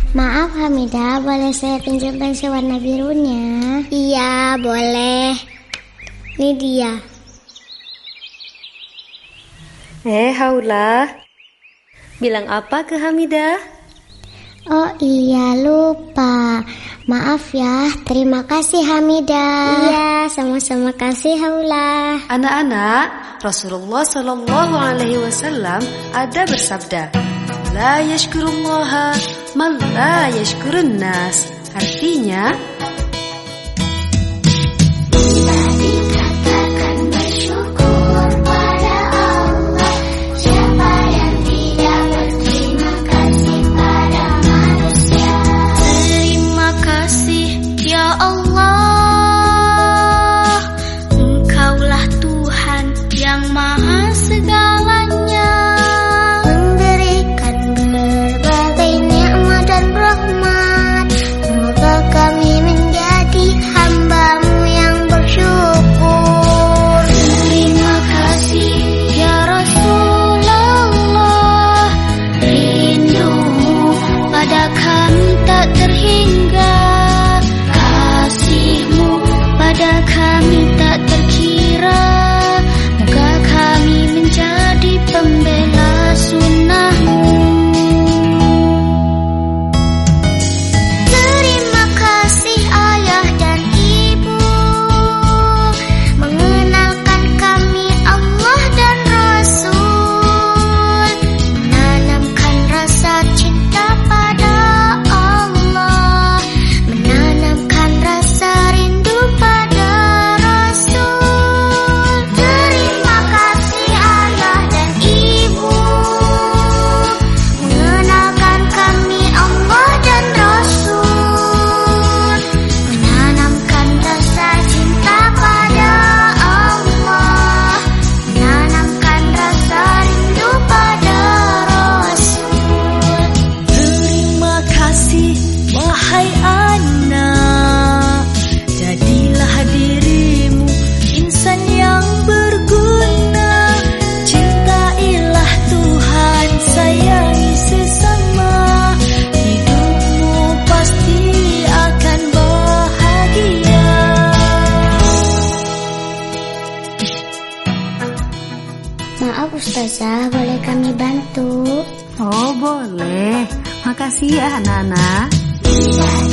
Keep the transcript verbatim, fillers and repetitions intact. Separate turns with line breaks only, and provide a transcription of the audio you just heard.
Maaf Hamidah, boleh saya pinjam pensil warna birunya? Iya, boleh. Ini dia.
Eh, Haula, bilang apa ke Hamidah?
Oh iya, lupa. Maaf ya, terima kasih Hamidah. Iya, sama-sama kasih Haula.
Anak-anak, Rasulullah Shallallahu Alaihi Wasallam ada bersabda, La yashkurullaha man la yashkurun nas. Artinya,
maaf Ustazah, boleh kami bantu?
Oh boleh, makasih ya anak-anak.